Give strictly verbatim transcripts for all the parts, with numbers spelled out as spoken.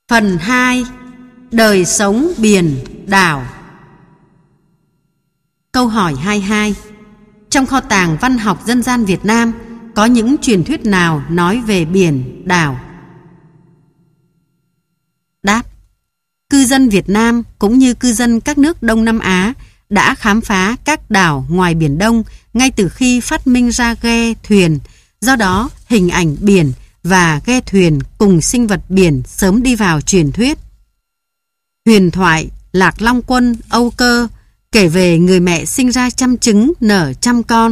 Phần hai. Đời sống biển, đảo. Câu hỏi hai mươi hai. Trong kho tàng văn học dân gian Việt Nam có những truyền thuyết nào nói về biển, đảo? Đáp. Cư dân Việt Nam cũng như cư dân các nước Đông Nam Á đã khám phá các đảo ngoài Biển Đông ngay từ khi phát minh ra ghe thuyền. Do đó, hình ảnh biển và ghe thuyền cùng sinh vật biển sớm đi vào truyền thuyết. Huyền thoại Lạc Long Quân, Âu Cơ kể về người mẹ sinh ra trăm trứng nở trăm con.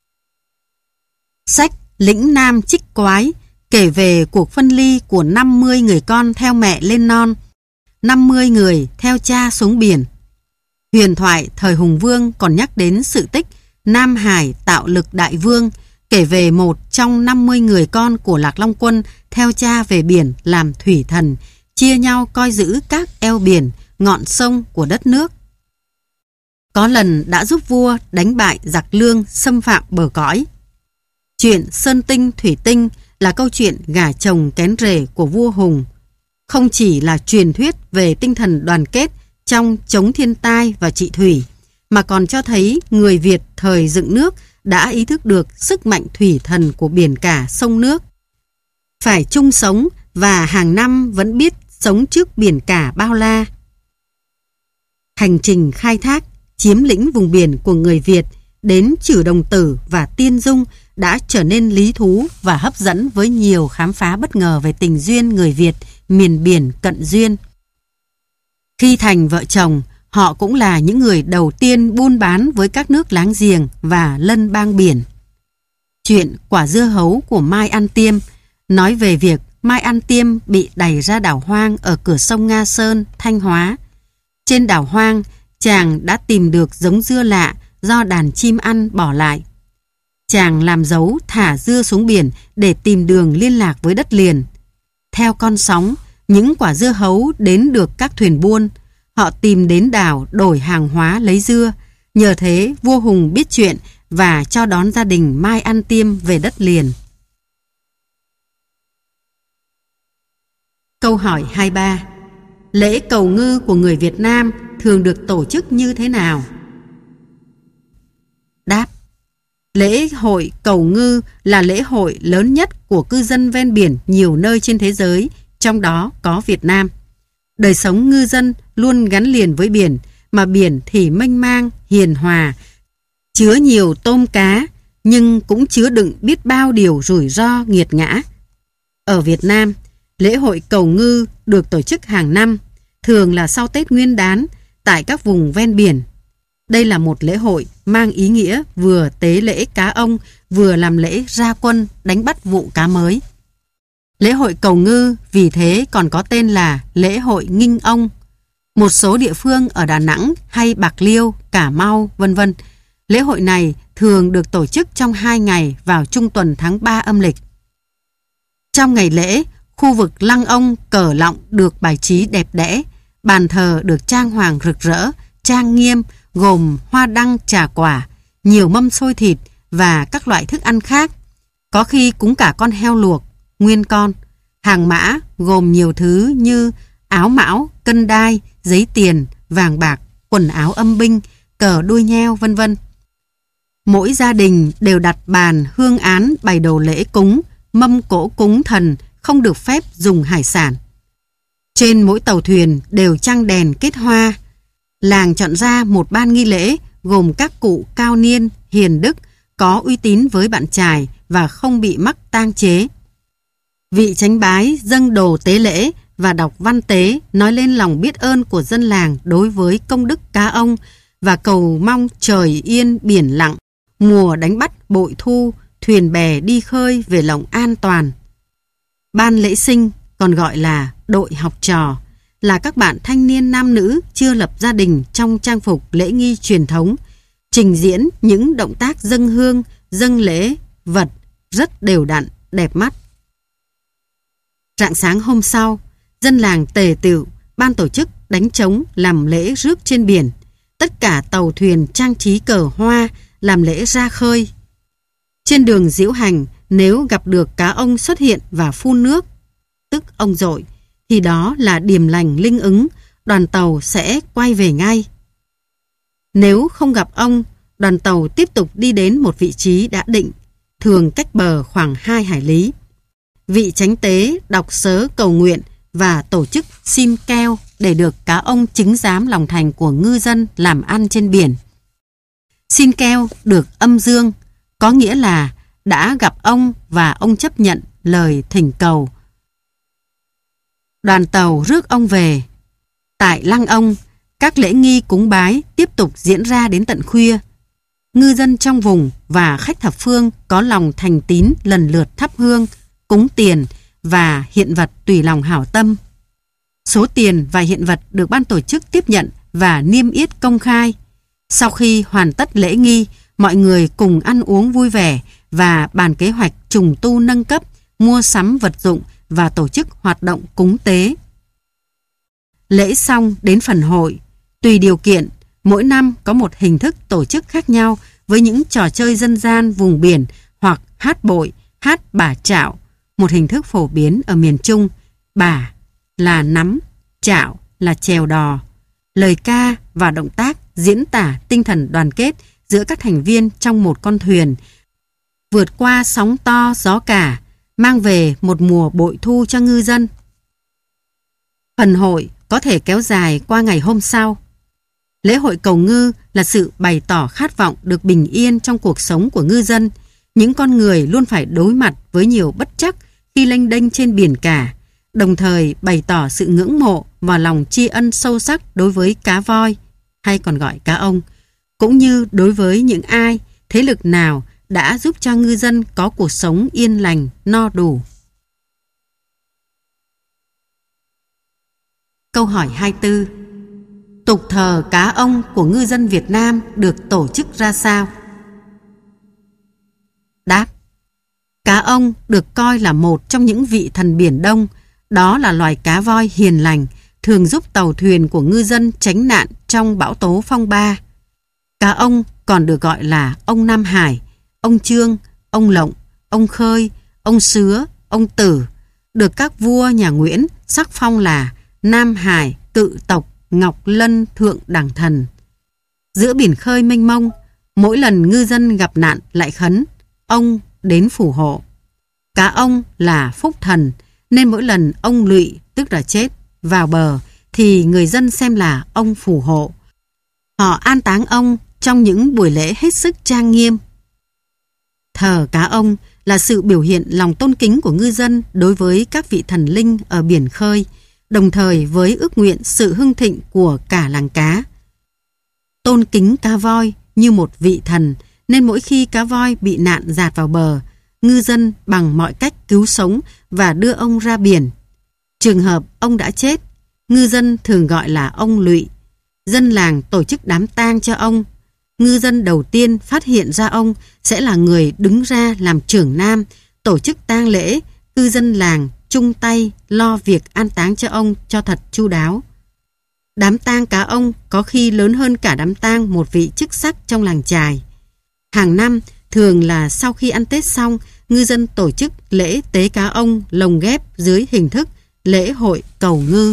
Sách Lĩnh Nam Trích Quái kể về cuộc phân ly của năm mươi người con theo mẹ lên non, năm mươi người theo cha xuống biển. Huyền thoại thời Hùng Vương còn nhắc đến sự tích Nam Hải Tạo Lực Đại Vương, kể về một trong năm mươi người con của Lạc Long Quân theo cha về biển làm thủy thần, chia nhau coi giữ các eo biển, ngọn sông của đất nước. Có lần đã giúp vua đánh bại giặc Lương xâm phạm bờ cõi. Chuyện Sơn Tinh Thủy Tinh là câu chuyện gả chồng kén rể của vua Hùng. Không chỉ là truyền thuyết về tinh thần đoàn kết trong chống thiên tai và trị thủy, mà còn cho thấy người Việt thời dựng nước đã ý thức được sức mạnh thủy thần của biển cả sông nước. Phải chung sống và hàng năm vẫn biết sống trước biển cả bao la. Hành trình khai thác, chiếm lĩnh vùng biển của người Việt đến Chử Đồng Tử và Tiên Dung đã trở nên lý thú và hấp dẫn với nhiều khám phá bất ngờ về tình duyên người Việt miền biển cận duyên. Khi thành vợ chồng, họ cũng là những người đầu tiên buôn bán với các nước láng giềng và lân bang biển. Chuyện Quả Dưa Hấu của Mai An Tiêm nói về việc Mai An Tiêm bị đày ra đảo hoang ở cửa sông Nga Sơn, Thanh Hóa. Trên đảo hoang, chàng đã tìm được giống dưa lạ do đàn chim ăn bỏ lại. Chàng làm dấu thả dưa xuống biển để tìm đường liên lạc với đất liền. Theo con sóng, những quả dưa hấu đến được các thuyền buôn. Họ tìm đến đảo đổi hàng hóa lấy dưa. Nhờ thế, vua Hùng biết chuyện và cho đón gia đình Mai An Tiêm về đất liền. Câu hỏi hai mươi ba. Lễ cầu ngư của người Việt Nam thường được tổ chức như thế nào? Đáp. Lễ hội cầu ngư là lễ hội lớn nhất của cư dân ven biển nhiều nơi trên thế giới, trong đó có Việt Nam. Đời sống ngư dân luôn gắn liền với biển, mà biển thì mênh mang, hiền hòa, chứa nhiều tôm cá, nhưng cũng chứa đựng biết bao điều rủi ro nghiệt ngã. Ở Việt Nam, lễ hội cầu ngư được tổ chức hàng năm, thường là sau Tết Nguyên đán, tại các vùng ven biển. Đây là một lễ hội mang ý nghĩa vừa tế lễ cá ông, vừa làm lễ ra quân đánh bắt vụ cá mới. Lễ hội cầu ngư vì thế còn có tên là lễ hội nghinh ông. Một số địa phương ở Đà Nẵng hay Bạc Liêu, Cà Mau, vân vân, lễ hội này thường được tổ chức trong hai ngày vào trung tuần tháng ba âm lịch. Trong ngày lễ, khu vực lăng ông cờ lọng được bài trí đẹp đẽ, bàn thờ được trang hoàng rực rỡ, trang nghiêm, gồm hoa đăng trà quả, nhiều mâm xôi thịt và các loại thức ăn khác. Có khi cúng cả con heo luộc, nguyên con. Hàng mã gồm nhiều thứ như áo mão, cân đai, giấy tiền, vàng bạc, quần áo âm binh, cờ đuôi nheo, vân vân. Mỗi gia đình đều đặt bàn hương án bày đồ lễ cúng, mâm cỗ cúng thần, không được phép dùng hải sản. Trên mỗi tàu thuyền đều trăng đèn kết hoa. Làng chọn ra một ban nghi lễ gồm các cụ cao niên, hiền đức, có uy tín với bạn chài và không bị mắc tang chế. Vị chánh bái dâng đồ tế lễ và đọc văn tế nói lên lòng biết ơn của dân làng đối với công đức cá ông và cầu mong trời yên biển lặng, mùa đánh bắt bội thu, thuyền bè đi khơi về lộng an toàn. Ban lễ sinh, còn gọi là đội học trò, là các bạn thanh niên nam nữ chưa lập gia đình trong trang phục lễ nghi truyền thống, trình diễn những động tác dâng hương, dâng lễ, vật rất đều đặn, đẹp mắt. Rạng sáng hôm sau, dân làng tề tựu, ban tổ chức đánh trống làm lễ rước trên biển. Tất cả tàu thuyền trang trí cờ hoa, làm lễ ra khơi. Trên đường diễu hành, nếu gặp được cá ông xuất hiện và phun nước, tức ông dội, thì đó là điềm lành linh ứng, đoàn tàu sẽ quay về ngay. Nếu không gặp ông, đoàn tàu tiếp tục đi đến một vị trí đã định, thường cách bờ khoảng hai hải lý. Vị chánh tế đọc sớ cầu nguyện và tổ chức xin keo để được cá ông chứng giám lòng thành của ngư dân làm ăn trên biển. Xin keo được âm dương, có nghĩa là đã gặp ông và ông chấp nhận lời thỉnh cầu. Đoàn tàu rước ông về. Tại lăng ông, các lễ nghi cúng bái tiếp tục diễn ra đến tận khuya. Ngư dân trong vùng và khách thập phương có lòng thành tín lần lượt thắp hương, cúng tiền và hiện vật tùy lòng hảo tâm. Số tiền và hiện vật được ban tổ chức tiếp nhận và niêm yết công khai. Sau khi hoàn tất lễ nghi, mọi người cùng ăn uống vui vẻ và bàn kế hoạch trùng tu nâng cấp, mua sắm vật dụng và tổ chức hoạt động cúng tế. Lễ xong đến phần hội, tùy điều kiện, mỗi năm có một hình thức tổ chức khác nhau với những trò chơi dân gian vùng biển hoặc hát bội, hát bả trạo, một hình thức phổ biến ở miền Trung. Bả là nắm, trạo là chèo đò. Lời ca và động tác diễn tả tinh thần đoàn kết giữa các thành viên trong một con thuyền, vượt qua sóng to gió cả, mang về một mùa bội thu cho ngư dân. Phần hội có thể kéo dài qua ngày hôm sau. Lễ hội cầu ngư là sự bày tỏ khát vọng được bình yên trong cuộc sống của ngư dân. Những con người luôn phải đối mặt với nhiều bất trắc khi lênh đênh trên biển cả, đồng thời bày tỏ sự ngưỡng mộ và lòng tri ân sâu sắc đối với cá voi, hay còn gọi cá ông, cũng như đối với những ai, thế lực nào đã giúp cho ngư dân có cuộc sống yên lành, no đủ. Câu hỏi hai mươi tư. Tục thờ cá ông của ngư dân Việt Nam được tổ chức ra sao? Đáp. Cá ông được coi là một trong những vị thần Biển Đông. Đó là loài cá voi hiền lành, thường giúp tàu thuyền của ngư dân tránh nạn trong bão tố phong ba. Cá ông còn được gọi là ông Nam Hải, ông Trương, ông Lộng, ông Khơi, ông Sứa, ông Tử, được các vua nhà Nguyễn sắc phong là Nam Hải Cự Tộc Ngọc Lân Thượng Đẳng Thần. Giữa biển khơi mênh mông, mỗi lần ngư dân gặp nạn lại khấn ông đến phù hộ. Cá ông là phúc thần, nên mỗi lần ông lụy, tức là chết, vào bờ thì người dân xem là ông phù hộ. Họ an táng ông trong những buổi lễ hết sức trang nghiêm. Thờ cá ông là sự biểu hiện lòng tôn kính của ngư dân đối với các vị thần linh ở biển khơi, đồng thời với ước nguyện sự hưng thịnh của cả làng cá. Tôn kính cá voi như một vị thần, nên mỗi khi cá voi bị nạn dạt vào bờ, ngư dân bằng mọi cách cứu sống và đưa ông ra biển. Trường hợp ông đã chết, ngư dân thường gọi là ông lụy. Dân làng tổ chức đám tang cho ông. Ngư dân đầu tiên phát hiện ra ông sẽ là người đứng ra làm trưởng nam, tổ chức tang lễ. Cư dân làng chung tay lo việc an táng cho ông cho thật chu đáo. Đám tang cá ông có khi lớn hơn cả đám tang một vị chức sắc trong làng chài. Hàng năm, thường là sau khi ăn Tết xong, ngư dân tổ chức lễ tế cá ông lồng ghép dưới hình thức lễ hội cầu ngư.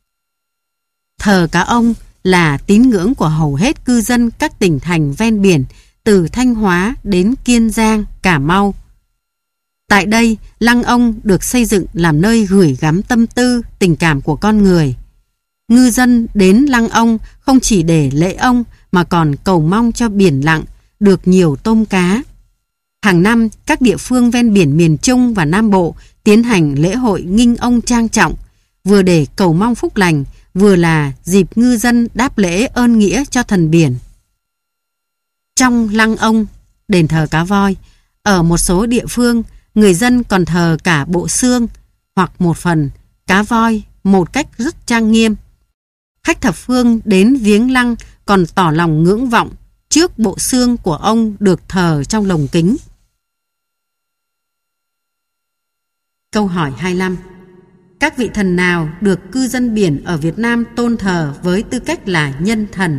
Thờ cá ông là tín ngưỡng của hầu hết cư dân các tỉnh thành ven biển, từ Thanh Hóa đến Kiên Giang, Cà Mau. Tại đây, lăng ông được xây dựng làm nơi gửi gắm tâm tư, tình cảm của con người. Ngư dân đến lăng ông không chỉ để lễ ông mà còn cầu mong cho biển lặng được nhiều tôm cá. Hàng năm, các địa phương ven biển miền Trung và Nam Bộ tiến hành lễ hội nghinh ông trang trọng, vừa để cầu mong phúc lành, vừa là dịp ngư dân đáp lễ ơn nghĩa cho thần biển. Trong lăng ông, đền thờ cá voi, ở một số địa phương, người dân còn thờ cả bộ xương hoặc một phần cá voi một cách rất trang nghiêm. Khách thập phương đến viếng lăng còn tỏ lòng ngưỡng vọng trước bộ xương của ông được thờ trong lồng kính. Câu hỏi hai mươi lăm. Các vị thần nào được cư dân biển ở Việt Nam tôn thờ với tư cách là nhân thần?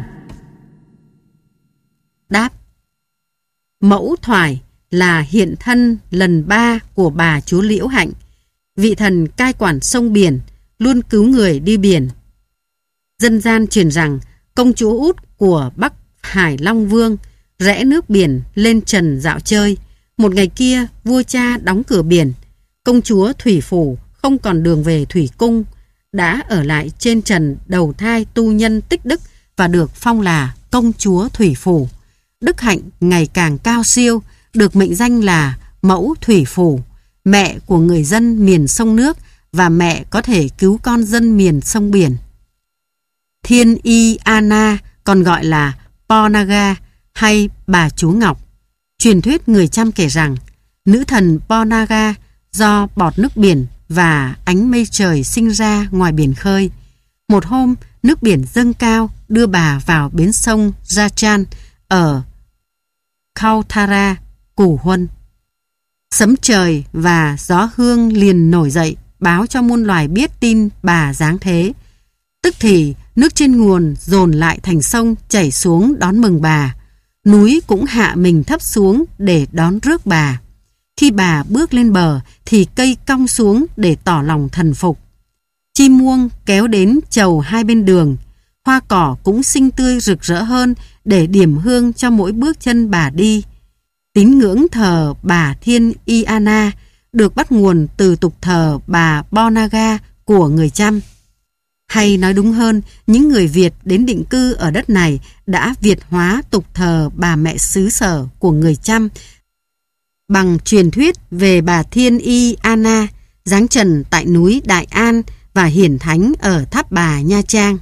Đáp. Mẫu Thoại là hiện thân lần ba của bà chúa Liễu Hạnh, vị thần cai quản sông biển, luôn cứu người đi biển. Dân gian truyền rằng công chúa út của Bắc Hải Long Vương rẽ nước biển lên trần dạo chơi. Một ngày kia, vua cha đóng cửa biển. Công chúa Thủy Phủ không còn đường về Thủy Cung, đã ở lại trên trần đầu thai tu nhân tích đức và được phong là công chúa Thủy Phủ. Đức hạnh ngày càng cao siêu, được mệnh danh là Mẫu Thủy Phủ, mẹ của người dân miền sông nước và mẹ có thể cứu con dân miền sông biển. Thiên Y Ana còn gọi là Ponaga hay bà Chúa Ngọc. Truyền thuyết người Chăm kể rằng nữ thần Ponaga do bọt nước biển và ánh mây trời sinh ra ngoài biển khơi. Một hôm, nước biển dâng cao đưa bà vào bến sông Rachan ở Kauthara, Củ Huân. Sấm trời và gió hương liền nổi dậy báo cho muôn loài biết tin bà giáng thế. Tức thì nước trên nguồn dồn lại thành sông chảy xuống đón mừng bà. Núi cũng hạ mình thấp xuống để đón rước bà. Khi bà bước lên bờ thì cây cong xuống để tỏ lòng thần phục. Chim muông kéo đến chầu hai bên đường. Hoa cỏ cũng xinh tươi rực rỡ hơn để điểm hương cho mỗi bước chân bà đi. Tín ngưỡng thờ bà Thiên Iana được bắt nguồn từ tục thờ bà Ponaga của người Chăm. Hay nói đúng hơn, những người Việt đến định cư ở đất này đã Việt hóa tục thờ bà mẹ xứ sở của người Chăm bằng truyền thuyết về bà Thiên Y Ana giáng trần tại núi Đại An và hiển thánh ở Tháp Bà, Nha Trang.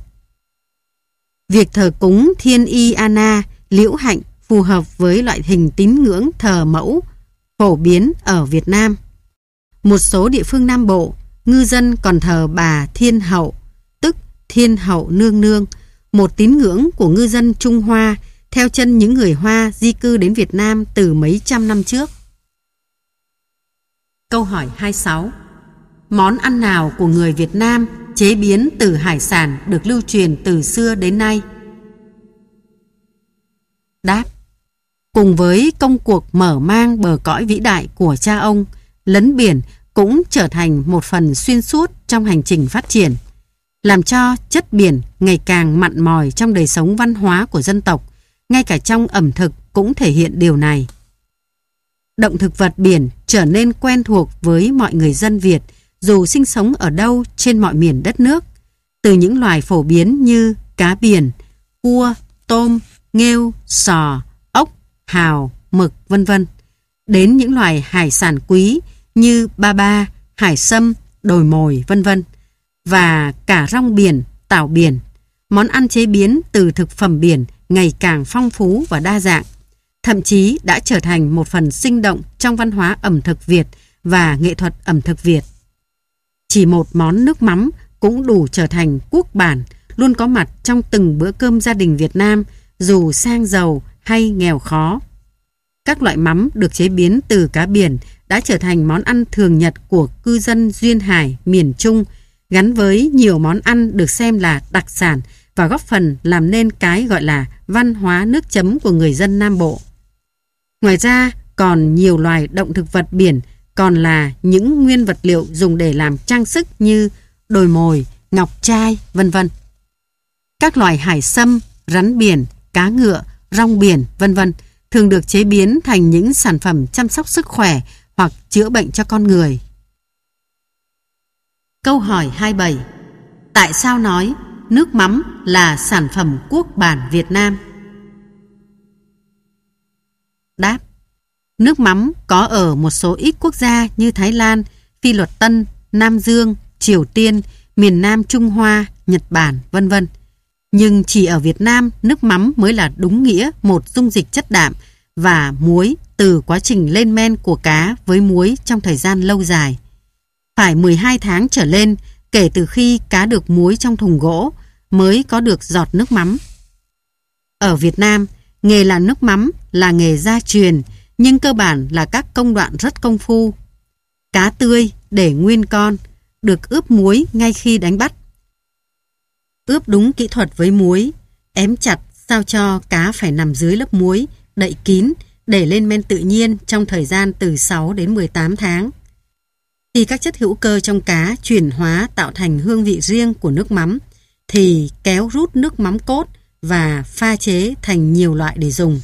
Việc thờ cúng Thiên Y Ana, liễu hạnh phù hợp với loại hình tín ngưỡng thờ mẫu phổ biến ở Việt Nam. Một số địa phương Nam Bộ, ngư dân còn thờ bà Thiên Hậu, tức Thiên Hậu Nương Nương, một tín ngưỡng của ngư dân Trung Hoa theo chân những người Hoa di cư đến Việt Nam từ mấy trăm năm trước. Câu hỏi hai mươi sáu. Món ăn nào của người Việt Nam chế biến từ hải sản được lưu truyền từ xưa đến nay? Đáp. Cùng với công cuộc mở mang bờ cõi vĩ đại của cha ông, lấn biển cũng trở thành một phần xuyên suốt trong hành trình phát triển, làm cho chất biển ngày càng mặn mòi trong đời sống văn hóa của dân tộc, ngay cả trong ẩm thực cũng thể hiện điều này. Động thực vật biển trở nên quen thuộc với mọi người dân Việt dù sinh sống ở đâu trên mọi miền đất nước, từ những loài phổ biến như cá biển, cua, tôm, nghêu, sò, ốc, hào, mực, vân vân, đến những loài hải sản quý như ba ba, hải sâm, đồi mồi, vân vân, và cả rong biển, tảo biển. Món ăn chế biến từ thực phẩm biển ngày càng phong phú và đa dạng, thậm chí đã trở thành một phần sinh động trong văn hóa ẩm thực Việt và nghệ thuật ẩm thực Việt. Chỉ một món nước mắm cũng đủ trở thành quốc bản, luôn có mặt trong từng bữa cơm gia đình Việt Nam, dù sang giàu hay nghèo khó. Các loại mắm được chế biến từ cá biển đã trở thành món ăn thường nhật của cư dân duyên hải miền Trung, gắn với nhiều món ăn được xem là đặc sản và góp phần làm nên cái gọi là văn hóa nước chấm của người dân Nam Bộ. Ngoài ra, còn nhiều loài động thực vật biển còn là những nguyên vật liệu dùng để làm trang sức như đồi mồi, ngọc trai, vân vân. Các loài hải sâm, rắn biển, cá ngựa, rong biển, vân vân thường được chế biến thành những sản phẩm chăm sóc sức khỏe hoặc chữa bệnh cho con người. Câu hỏi hai mươi bảy. Tại sao nói nước mắm là sản phẩm quốc bản Việt Nam? Đáp. Nước mắm có ở một số ít quốc gia như Thái Lan, Phi Luật Tân, Nam Dương, Triều Tiên, miền Nam Trung Hoa, Nhật Bản, vân vân. Nhưng chỉ ở Việt Nam, nước mắm mới là đúng nghĩa một dung dịch chất đạm và muối từ quá trình lên men của cá với muối trong thời gian lâu dài. Phải mười hai tháng trở lên kể từ khi cá được muối trong thùng gỗ mới có được giọt nước mắm. Ở Việt Nam, nghề làm nước mắm là nghề gia truyền, nhưng cơ bản là các công đoạn rất công phu. Cá tươi để nguyên con, được ướp muối ngay khi đánh bắt. Ướp đúng kỹ thuật với muối, ém chặt sao cho cá phải nằm dưới lớp muối, đậy kín để lên men tự nhiên trong thời gian từ sáu đến mười tám tháng. Khi các chất hữu cơ trong cá chuyển hóa tạo thành hương vị riêng của nước mắm, thì kéo rút nước mắm cốt và pha chế thành nhiều loại để dùng.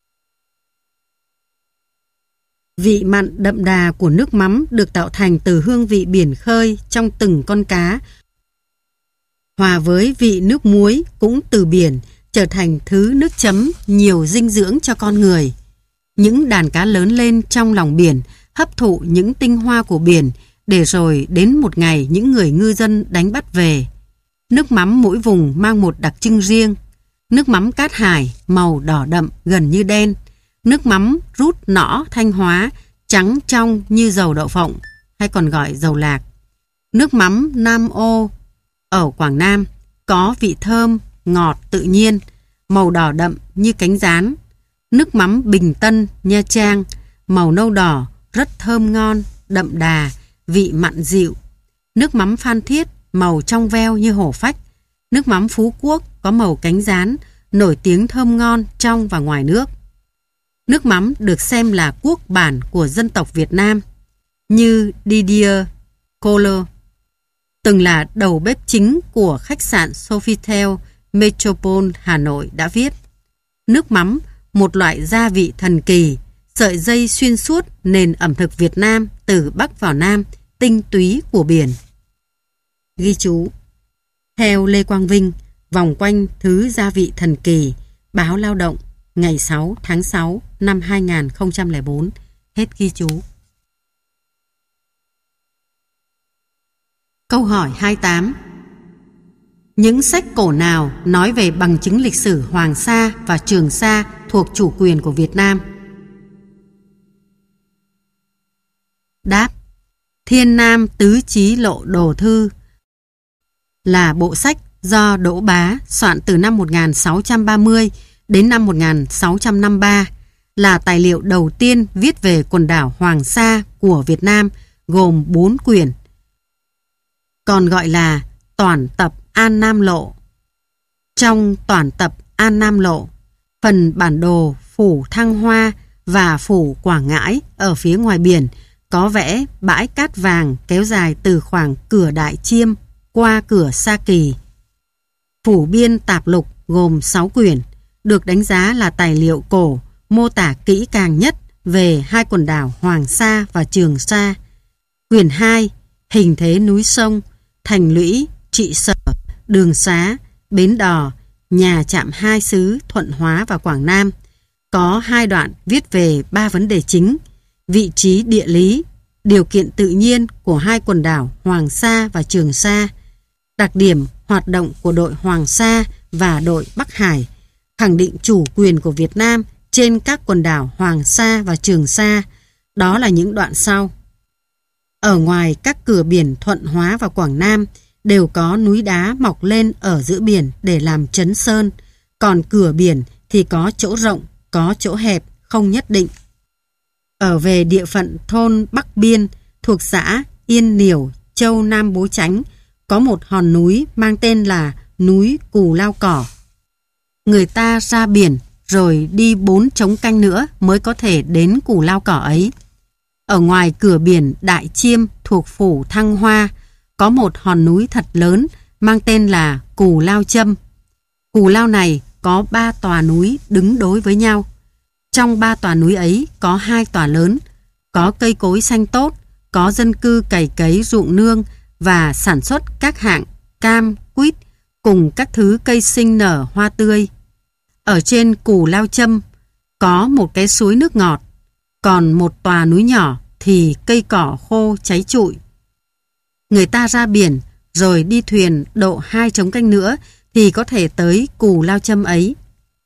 Vị mặn đậm đà của nước mắm được tạo thành từ hương vị biển khơi trong từng con cá, hòa với vị nước muối cũng từ biển, trở thành thứ nước chấm nhiều dinh dưỡng cho con người. Những đàn cá lớn lên trong lòng biển, hấp thụ những tinh hoa của biển, để rồi đến một ngày những người ngư dân đánh bắt về. Nước mắm mỗi vùng mang một đặc trưng riêng. Nước mắm Cát Hải màu đỏ đậm gần như đen. Nước mắm Rút Nõ Thanh Hóa trắng trong như dầu đậu phộng, hay còn gọi dầu lạc. Nước mắm Nam Ô ở Quảng Nam có vị thơm, ngọt tự nhiên, màu đỏ đậm như cánh gián. Nước mắm Bình Tân, Nha Trang màu nâu đỏ, rất thơm ngon, đậm đà, vị mặn dịu. Nước mắm Phan Thiết màu trong veo như hổ phách. Nước mắm Phú Quốc có màu cánh gián, nổi tiếng thơm ngon trong và ngoài nước. Nước mắm được xem là quốc bản của dân tộc Việt Nam, như Didier Collot, từng là đầu bếp chính của khách sạn Sofitel Metropole Hà Nội đã viết: nước mắm, một loại gia vị thần kỳ, sợi dây xuyên suốt nền ẩm thực Việt Nam từ Bắc vào Nam, tinh túy của biển. Ghi chú: theo Lê Quang Vinh, Vòng quanh thứ gia vị thần kỳ, Báo Lao động, ngày sáu tháng sáu năm hai nghìn không trăm lẻ bốn. Hết ghi chú. Câu hỏi hai mươi tám. Những sách cổ nào nói về bằng chứng lịch sử Hoàng Sa và Trường Sa thuộc chủ quyền của Việt Nam? Đáp: Thiên Nam Tứ Chí Lộ Đồ Thư là bộ sách do Đỗ Bá soạn từ năm một nghìn sáu trăm ba mươi đến năm một nghìn sáu trăm năm mươi ba, là tài liệu đầu tiên viết về quần đảo Hoàng Sa của Việt Nam, gồm bốn quyển, còn gọi là Toản tập An Nam Lộ. Trong Toản tập An Nam Lộ, phần bản đồ phủ Thăng Hoa và phủ Quảng Ngãi ở phía ngoài biển có vẽ bãi cát vàng kéo dài từ khoảng cửa Đại Chiêm qua cửa Sa Kỳ. Phủ biên tạp lục gồm sáu quyển, được đánh giá là tài liệu cổ mô tả kỹ càng nhất về hai quần đảo Hoàng Sa và Trường Sa. Quyển hai, hình thế núi sông, thành lũy, trị sở, đường xá, bến đò, nhà trạm hai xứ Thuận Hóa và Quảng Nam, có hai đoạn viết về ba vấn đề chính: vị trí địa lý, điều kiện tự nhiên của hai quần đảo Hoàng Sa và Trường Sa, đặc điểm hoạt động của đội Hoàng Sa và đội Bắc Hải, khẳng định chủ quyền của Việt Nam trên các quần đảo Hoàng Sa và Trường Sa. Đó là những đoạn sau. Ở ngoài các cửa biển Thuận Hóa và Quảng Nam đều có núi đá mọc lên ở giữa biển để làm trấn sơn, còn cửa biển thì có chỗ rộng, có chỗ hẹp, không nhất định. Ở về địa phận thôn Bắc Biên thuộc xã Yên Niểu, Châu Nam Bố Chánh, có một hòn núi mang tên là núi Cù Lao Cỏ. Người ta ra biển rồi đi bốn trống canh nữa mới có thể đến Cù Lao Cỏ ấy. Ở ngoài cửa biển Đại Chiêm thuộc phủ Thăng Hoa có một hòn núi thật lớn mang tên là Cù Lao Châm. Cù Lao này có ba tòa núi đứng đối với nhau. Trong ba tòa núi ấy có hai tòa lớn, có cây cối xanh tốt, có dân cư cày cấy ruộng nương và sản xuất các hạng cam, quýt cùng các thứ cây sinh nở hoa tươi. Ở trên Cù Lao Châm có một cái suối nước ngọt, còn một tòa núi nhỏ thì cây cỏ khô cháy trụi. Người ta ra biển rồi đi thuyền độ hai trống canh nữa thì có thể tới Cù Lao Châm ấy.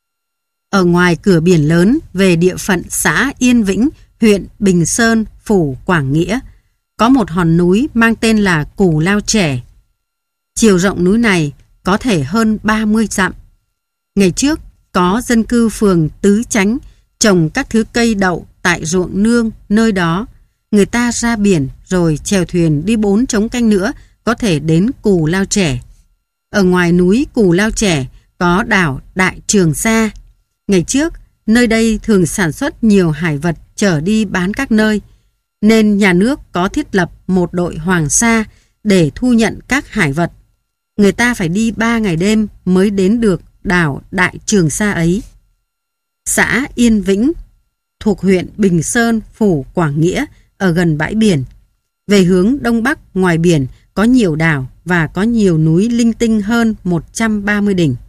Ở ngoài cửa biển lớn về địa phận xã Yên Vĩnh, huyện Bình Sơn, phủ Quảng Nghĩa, có một hòn núi mang tên là Cù Lao Trẻ. Chiều rộng núi này có thể hơn ba mươi dặm. Ngày trước có dân cư phường Tứ Chánh trồng các thứ cây đậu tại ruộng nương nơi đó. Người ta ra biển rồi chèo thuyền đi bốn trống canh nữa có thể đến Cù Lao Trẻ. Ở ngoài núi Cù Lao Trẻ có đảo Đại Trường Sa. Ngày trước nơi đây thường sản xuất nhiều hải vật chở đi bán các nơi. nên nhà nước có thiết lập một đội Hoàng Sa để thu nhận các hải vật. Người ta phải đi ba ngày đêm mới đến được đảo Đại Trường Sa ấy. Xã Yên Vĩnh thuộc huyện Bình Sơn, phủ Quảng Nghĩa ở gần bãi biển. Về hướng đông bắc ngoài biển có nhiều đảo và có nhiều núi linh tinh hơn một trăm ba mươi đỉnh.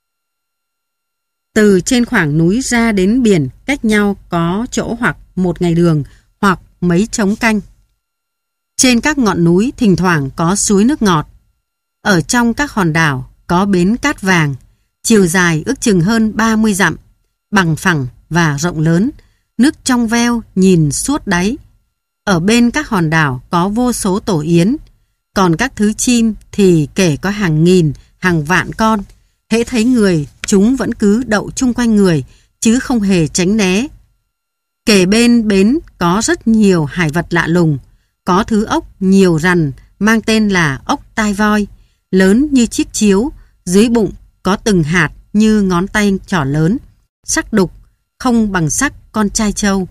Từ trên khoảng núi ra đến biển cách nhau có chỗ hoặc một ngày đường hoặc mấy trống canh. Trên các ngọn núi thỉnh thoảng có suối nước ngọt. Ở trong các hòn đảo có bến cát vàng, chiều dài ước chừng hơn ba mươi dặm, bằng phẳng và rộng lớn, nước trong veo nhìn suốt đáy. Ở bên các hòn đảo có vô số tổ yến, còn các thứ chim thì kể có hàng nghìn, hàng vạn con. Hễ thấy người, chúng vẫn cứ đậu chung quanh người, chứ không hề tránh né. Kề bên bến có rất nhiều hải vật lạ lùng, có thứ ốc nhiều rằn mang tên là ốc tai voi, lớn như chiếc chiếu, dưới bụng có từng hạt như ngón tay trỏ lớn, sắc đục, không bằng sắc con trai trâu.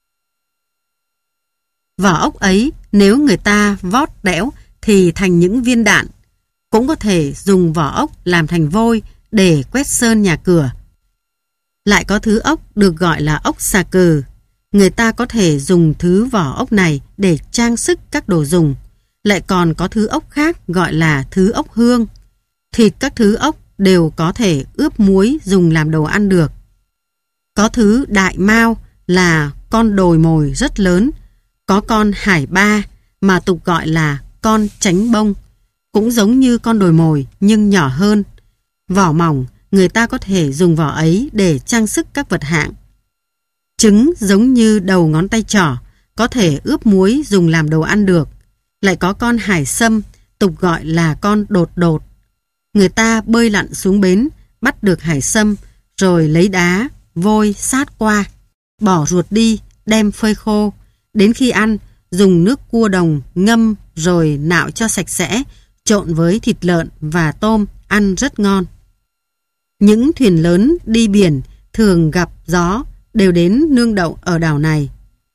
Vỏ ốc ấy nếu người ta vót đẽo thì thành những viên đạn. Cũng có thể dùng vỏ ốc làm thành vôi để quét sơn nhà cửa. Lại có thứ ốc được gọi là ốc xà cừ. Người ta có thể dùng thứ vỏ ốc này để trang sức các đồ dùng. Lại còn có thứ ốc khác gọi là thứ ốc hương. Thịt các thứ ốc đều có thể ướp muối dùng làm đồ ăn được. Có thứ đại mao là con đồi mồi rất lớn. Có con hải ba mà tục gọi là con tránh bông, cũng giống như con đồi mồi nhưng nhỏ hơn. Vỏ mỏng, người ta có thể dùng vỏ ấy để trang sức các vật hạng. Trứng giống như đầu ngón tay trỏ, có thể ướp muối dùng làm đồ ăn được. Lại có con hải sâm, tục gọi là con đột đột. Người ta bơi lặn xuống bến, bắt được hải sâm, rồi lấy đá, vôi sát qua, bỏ ruột đi, đem phơi khô. Đến khi ăn, dùng nước cua đồng ngâm rồi nạo cho sạch sẽ, trộn với thịt lợn và tôm, ăn rất ngon. Những thuyền lớn đi biển thường gặp gió đều đến nương đậu ở đảo này.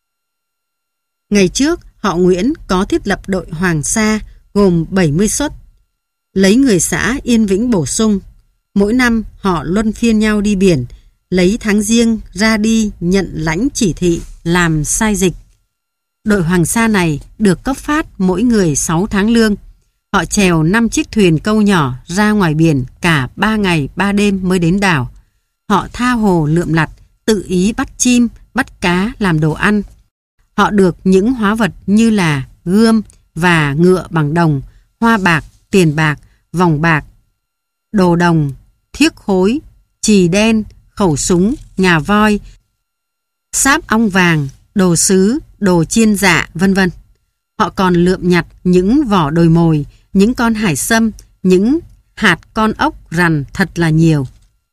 Ngày trước, họ Nguyễn có thiết lập đội Hoàng Sa gồm bảy mươi suất, lấy người xã Yên Vĩnh bổ sung. Mỗi năm họ luân phiên nhau đi biển, lấy tháng riêng ra đi nhận lãnh chỉ thị làm sai dịch. Đội Hoàng Sa này được cấp phát mỗi người sáu tháng lương. Họ chèo năm chiếc thuyền câu nhỏ ra ngoài biển cả ba ngày ba đêm mới đến đảo. Họ tha hồ lượm lặt, tự ý bắt chim, bắt cá làm đồ ăn. Họ được những hóa vật như là gươm và ngựa bằng đồng, hoa bạc, tiền bạc, vòng bạc, đồ đồng, thiếc khối, chì đen, khẩu súng, ngà voi, sáp ong vàng, đồ sứ, đồ chiên dạ, vân vân. Họ còn lượm nhặt những vỏ đồi mồi, những con hải sâm, những hạt con ốc rằn thật là nhiều.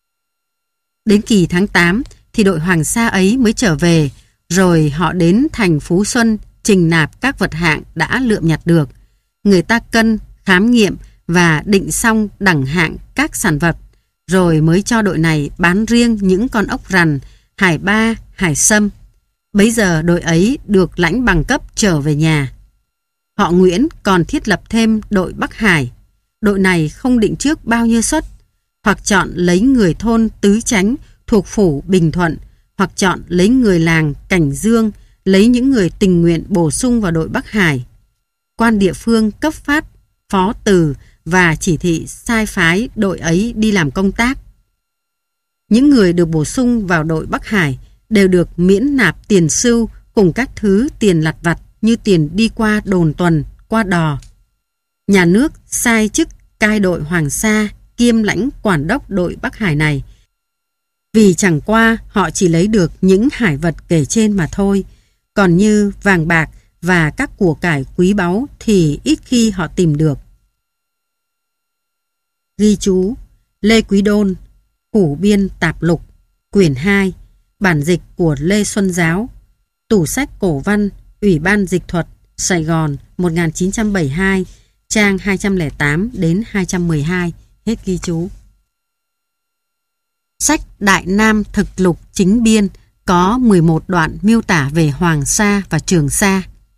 Đến kỳ tháng tám thì đội Hoàng Sa ấy mới trở về, rồi họ đến thành Phú Xuân trình nạp các vật hạng đã lượm nhặt được. Người ta cân, khám nghiệm và định xong đẳng hạng các sản vật, rồi mới cho đội này bán riêng những con ốc rằn, hải ba, hải sâm. Bấy giờ đội ấy được lãnh bằng cấp trở về nhà. Họ Nguyễn còn thiết lập thêm đội Bắc Hải. Đội này không định trước bao nhiêu suất, hoặc chọn lấy người thôn Tứ Chánh thuộc phủ Bình Thuận, hoặc chọn lấy người làng Cảnh Dương, lấy những người tình nguyện bổ sung vào đội Bắc Hải. Quan địa phương cấp phát phó từ và chỉ thị sai phái đội ấy đi làm công tác. Những người được bổ sung vào đội Bắc Hải đều được miễn nạp tiền sưu cùng các thứ tiền lặt vặt như tiền đi qua đồn tuần, qua đò. Nhà nước sai chức cai đội Hoàng Sa kiêm lãnh quản đốc đội Bắc Hải này. Vì chẳng qua họ chỉ lấy được những hải vật kể trên mà thôi, còn như vàng bạc và các của cải quý báu thì ít khi họ tìm được. Ghi chú: Lê Quý Đôn, Củ Biên Tạp Lục, quyển hai, bản dịch của Lê Xuân Giáo, tủ sách cổ văn, Ủy ban Dịch thuật, Sài Gòn, một nghìn chín trăm bảy mươi hai, trang hai trăm lẻ tám đến hai trăm mười hai, hết ghi chú. Sách Đại Nam Thực Lục Chính Biên có mười một đoạn miêu tả về Hoàng Sa và Trường Sa.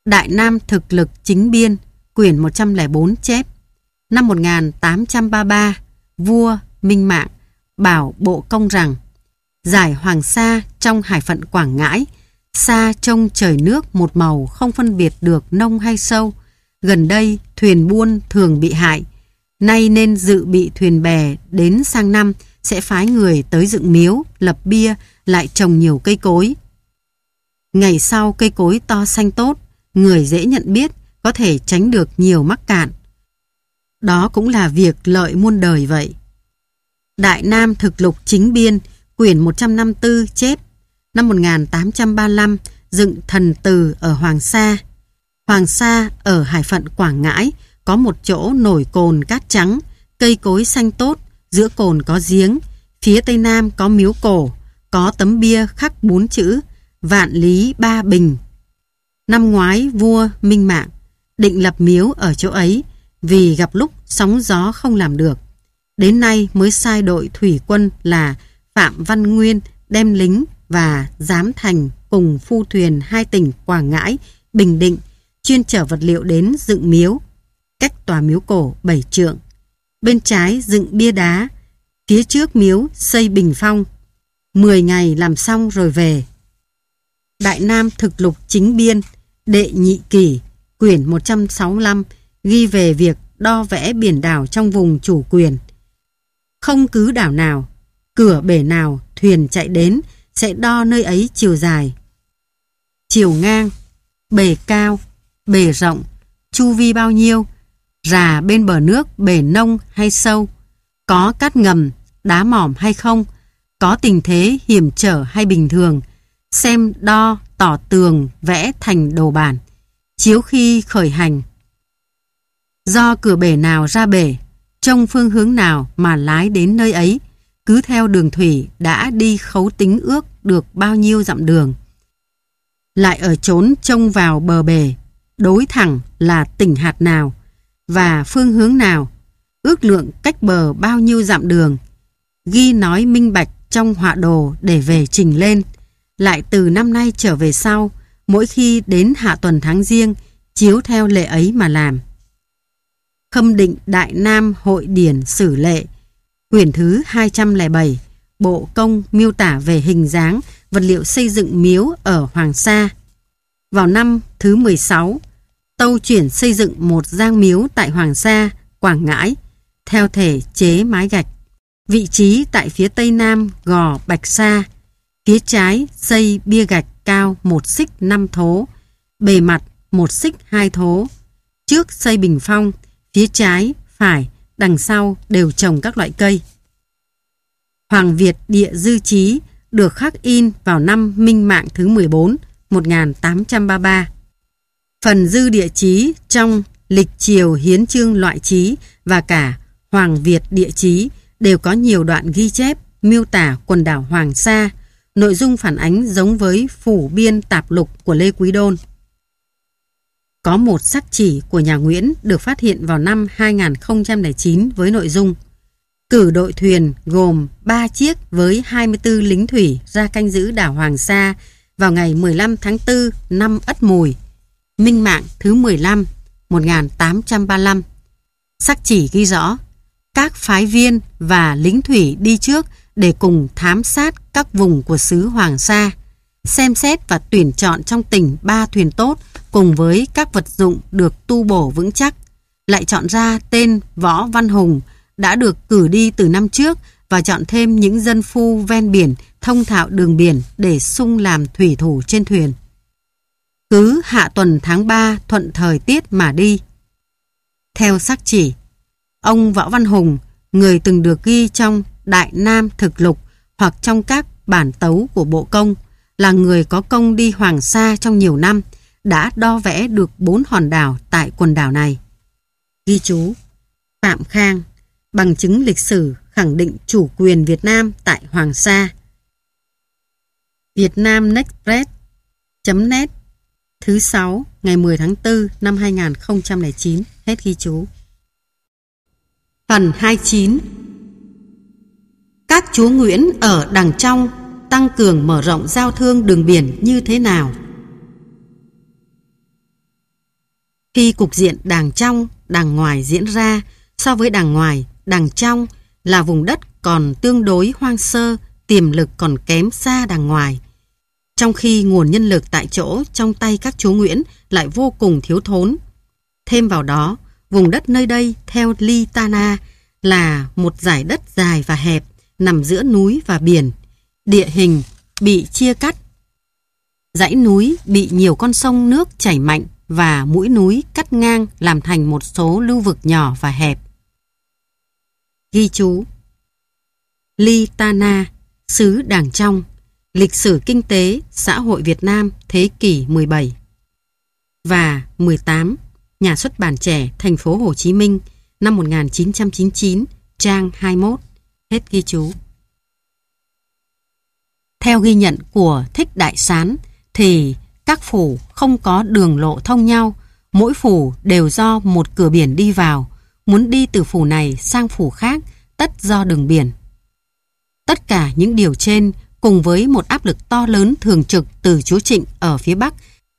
Đại Nam Thực Lực Chính Biên, quyển một trăm lẻ bốn chép. Năm một nghìn tám trăm ba mươi ba, vua Minh Mạng bảo Bộ Công rằng giải Hoàng Sa trong hải phận Quảng Ngãi, xa trông trời nước một màu không phân biệt được nông hay sâu. Gần đây thuyền buôn thường bị hại, nay nên dự bị thuyền bè, đến sang năm sẽ phái người tới dựng miếu, lập bia, lại trồng nhiều cây cối. Ngày sau cây cối to xanh tốt, người dễ nhận biết, có thể tránh được nhiều mắc cạn. Đó cũng là việc lợi muôn đời vậy. Đại Nam Thực Lục Chính Biên, quyển một trăm năm mươi tư chép. Năm một nghìn tám trăm ba mươi lăm, dựng thần từ ở Hoàng Sa. Hoàng Sa ở hải phận Quảng Ngãi có một chỗ nổi cồn cát trắng, cây cối xanh tốt, giữa cồn có giếng, phía tây nam có miếu cổ, có tấm bia khắc bốn chữ Vạn Lý Ba Bình. Năm ngoái vua Minh Mạng định lập miếu ở chỗ ấy, vì gặp lúc sóng gió không làm được. Đến nay mới sai đội thủy quân là Phạm Văn Nguyên đem lính và Giám Thành cùng phu thuyền hai tỉnh Quảng Ngãi, Bình Định chuyên chở vật liệu đến dựng miếu. Cách tòa miếu cổ bảy trượng. Bên trái dựng bia đá, phía trước miếu xây bình phong. Mười ngày làm xong rồi về. Đại Nam Thực Lục Chính Biên, đệ nhị kỷ, quyển một trăm sáu mươi lăm ghi về việc đo vẽ biển đảo trong vùng chủ quyền. Không cứ đảo nào, cửa bể nào thuyền chạy đến sẽ đo nơi ấy chiều dài, chiều ngang, bề cao, bề rộng, chu vi bao nhiêu, rà bên bờ nước bề nông hay sâu, có cát ngầm, đá mỏm hay không, có tình thế hiểm trở hay bình thường, xem đo tỏ tường vẽ thành đồ bản, chiếu khi khởi hành. Do cửa bể nào ra bể, trông phương hướng nào mà lái đến nơi ấy, cứ theo đường thủy đã đi khấu tính ước được bao nhiêu dặm đường. Lại ở chốn trông vào bờ bể, đối thẳng là tỉnh hạt nào và phương hướng nào, ước lượng cách bờ bao nhiêu dặm đường, ghi nói minh bạch trong họa đồ để về trình lên. Lại từ năm nay trở về sau, mỗi khi đến hạ tuần tháng Giêng, chiếu theo lệ ấy mà làm. Khâm định Đại Nam Hội Điển Sử Lệ, quyển thứ hai trăm lẻ bảy, Bộ Công miêu tả về hình dáng, vật liệu xây dựng miếu ở Hoàng Sa. Vào năm thứ mười sáu, Tâu chuyển xây dựng một giang miếu tại Hoàng Sa, Quảng Ngãi, theo thể chế mái gạch. Vị trí tại phía tây nam gò Bạch Sa, phía trái xây bia gạch cao một xích năm thố, bề mặt một xích hai thố. Trước xây bình phong, phía trái, phải, đằng sau đều trồng các loại cây. Hoàng Việt Địa Dư Chí được khắc in vào năm Minh Mạng thứ mười bốn, một nghìn tám trăm ba mươi ba. Phần dư địa chí trong Lịch Triều Hiến Chương Loại Chí và cả Hoàng Việt Địa Chí đều có nhiều đoạn ghi chép miêu tả quần đảo Hoàng Sa, nội dung phản ánh giống với Phủ Biên Tạp Lục của Lê Quý Đôn. Có một sắc chỉ của nhà Nguyễn được phát hiện vào năm hai nghìn không trăm lẻ chín với nội dung cử đội thuyền gồm ba chiếc với hai mươi tư lính thủy ra canh giữ đảo Hoàng Sa vào ngày mười lăm tháng tư năm Ất Mùi, Minh Mạng thứ mười lăm, một nghìn tám trăm ba mươi lăm. Sắc chỉ ghi rõ các phái viên và lính thủy đi trước để cùng thám sát các vùng của xứ Hoàng Sa, xem xét và tuyển chọn trong tỉnh ba thuyền tốt cùng với các vật dụng được tu bổ vững chắc, lại chọn ra tên Võ Văn Hùng đã được cử đi từ năm trước và chọn thêm những dân phu ven biển thông thạo đường biển để sung làm thủy thủ trên thuyền. Cứ hạ tuần tháng ba thuận thời tiết mà đi. Theo sắc chỉ, ông Võ Văn Hùng, người từng được ghi trong Đại Nam Thực Lục hoặc trong các bản tấu của Bộ Công, là người có công đi Hoàng Sa trong nhiều năm, đã đo vẽ được bốn hòn đảo tại quần đảo này. Ghi chú: Phạm Khang, bằng chứng lịch sử khẳng định chủ quyền Việt Nam tại Hoàng Sa. Vietnamnexpress chấm net thứ sáu ngày mười tháng tư năm hai nghìn không trăm lẻ chín. Hết ghi chú. Phần hai mươi chín. Các chúa Nguyễn ở đằng trong tăng cường mở rộng giao thương đường biển như thế nào? Khi cục diện đàng trong, đàng ngoài diễn ra, so với đàng ngoài, đàng trong là vùng đất còn tương đối hoang sơ, tiềm lực còn kém xa đàng ngoài. Trong khi nguồn nhân lực tại chỗ trong tay các chúa Nguyễn lại vô cùng thiếu thốn. Thêm vào đó, vùng đất nơi đây theo Ly Tana là một dải đất dài và hẹp, nằm giữa núi và biển. Địa hình bị chia cắt. Dãy núi bị nhiều con sông nước chảy mạnh và mũi núi cắt ngang làm thành một số lưu vực nhỏ và hẹp. Ghi chú: Ly Tana, xứ Đàng Trong, lịch sử kinh tế, xã hội Việt Nam thế kỷ mười bảy và mười tám, Nhà xuất bản Trẻ, thành phố Hồ Chí Minh, năm một nghìn chín trăm chín mươi chín, trang hai mươi mốt. Hết ghi chú. Theo ghi nhận của Thích Đại Sán thì các phủ không có đường lộ thông nhau, mỗi phủ đều do một cửa biển đi vào, muốn đi từ phủ này sang phủ khác tất do đường biển. Tất cả những điều trên cùng với một áp lực to lớn thường trực từ chúa Trịnh ở phía Bắc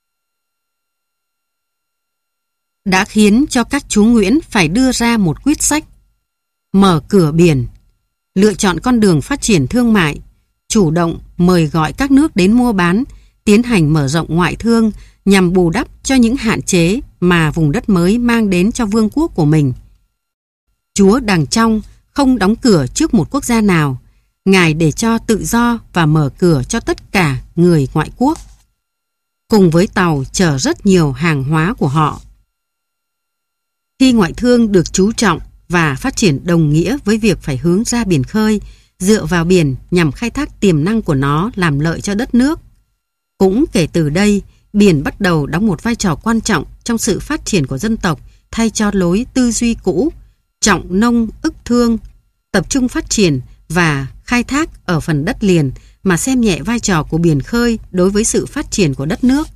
đã khiến cho các chúa Nguyễn phải đưa ra một quyết sách: mở cửa biển, lựa chọn con đường phát triển thương mại, chủ động mời gọi các nước đến mua bán, tiến hành mở rộng ngoại thương nhằm bù đắp cho những hạn chế mà vùng đất mới mang đến cho vương quốc của mình. Chúa Đàng Trong không đóng cửa trước một quốc gia nào, Ngài để cho tự do và mở cửa cho tất cả người ngoại quốc, cùng với tàu chở rất nhiều hàng hóa của họ. Khi ngoại thương được chú trọng và phát triển đồng nghĩa với việc phải hướng ra biển khơi, dựa vào biển nhằm khai thác tiềm năng của nó làm lợi cho đất nước. Cũng kể từ đây, biển bắt đầu đóng một vai trò quan trọng trong sự phát triển của dân tộc, thay cho lối tư duy cũ, trọng nông ức thương, tập trung phát triển và khai thác ở phần đất liền mà xem nhẹ vai trò của biển khơi đối với sự phát triển của đất nước.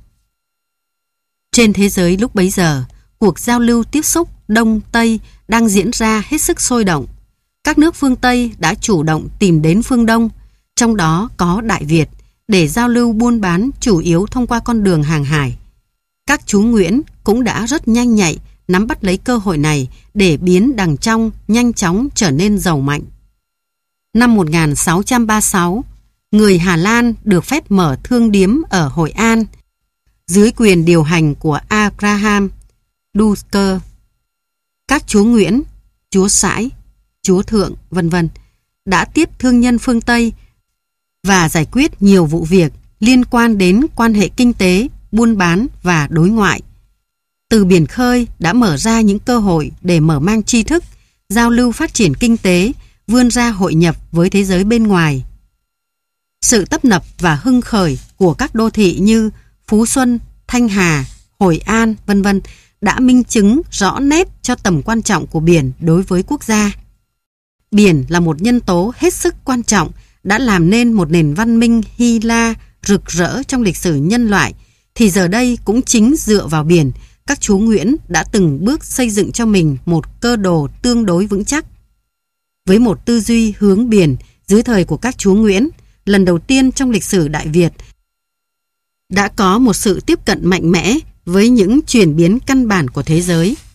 Trên thế giới lúc bấy giờ, cuộc giao lưu tiếp xúc Đông Tây đang diễn ra hết sức sôi động. Các nước phương Tây đã chủ động tìm đến phương Đông, trong đó có Đại Việt, để giao lưu buôn bán chủ yếu thông qua con đường hàng hải. Các chúa Nguyễn cũng đã rất nhanh nhạy nắm bắt lấy cơ hội này để biến Đàng Trong nhanh chóng trở nên giàu mạnh. Năm một nghìn sáu trăm ba mươi sáu, người Hà Lan được phép mở thương điếm ở Hội An dưới quyền điều hành của Abraham Dusker. Các chúa Nguyễn, chúa Sãi, chúa Thượng, vân vân đã tiếp thương nhân phương Tây và giải quyết nhiều vụ việc liên quan đến quan hệ kinh tế, buôn bán và đối ngoại. Từ biển khơi đã mở ra những cơ hội để mở mang tri thức, giao lưu phát triển kinh tế, vươn ra hội nhập với thế giới bên ngoài. Sự tấp nập và hưng khởi của các đô thị như Phú Xuân, Thanh Hà, Hội An, vân vân đã minh chứng rõ nét cho tầm quan trọng của biển đối với quốc gia. Biển là một nhân tố hết sức quan trọng đã làm nên một nền văn minh Hy La rực rỡ trong lịch sử nhân loại, thì giờ đây cũng chính dựa vào biển, các chúa Nguyễn đã từng bước xây dựng cho mình một cơ đồ tương đối vững chắc. Với một tư duy hướng biển dưới thời của các chúa Nguyễn, lần đầu tiên trong lịch sử Đại Việt đã có một sự tiếp cận mạnh mẽ với những chuyển biến căn bản của thế giới.